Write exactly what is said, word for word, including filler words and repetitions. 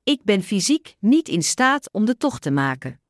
Ik ben fysiek niet in staat om de tocht te maken.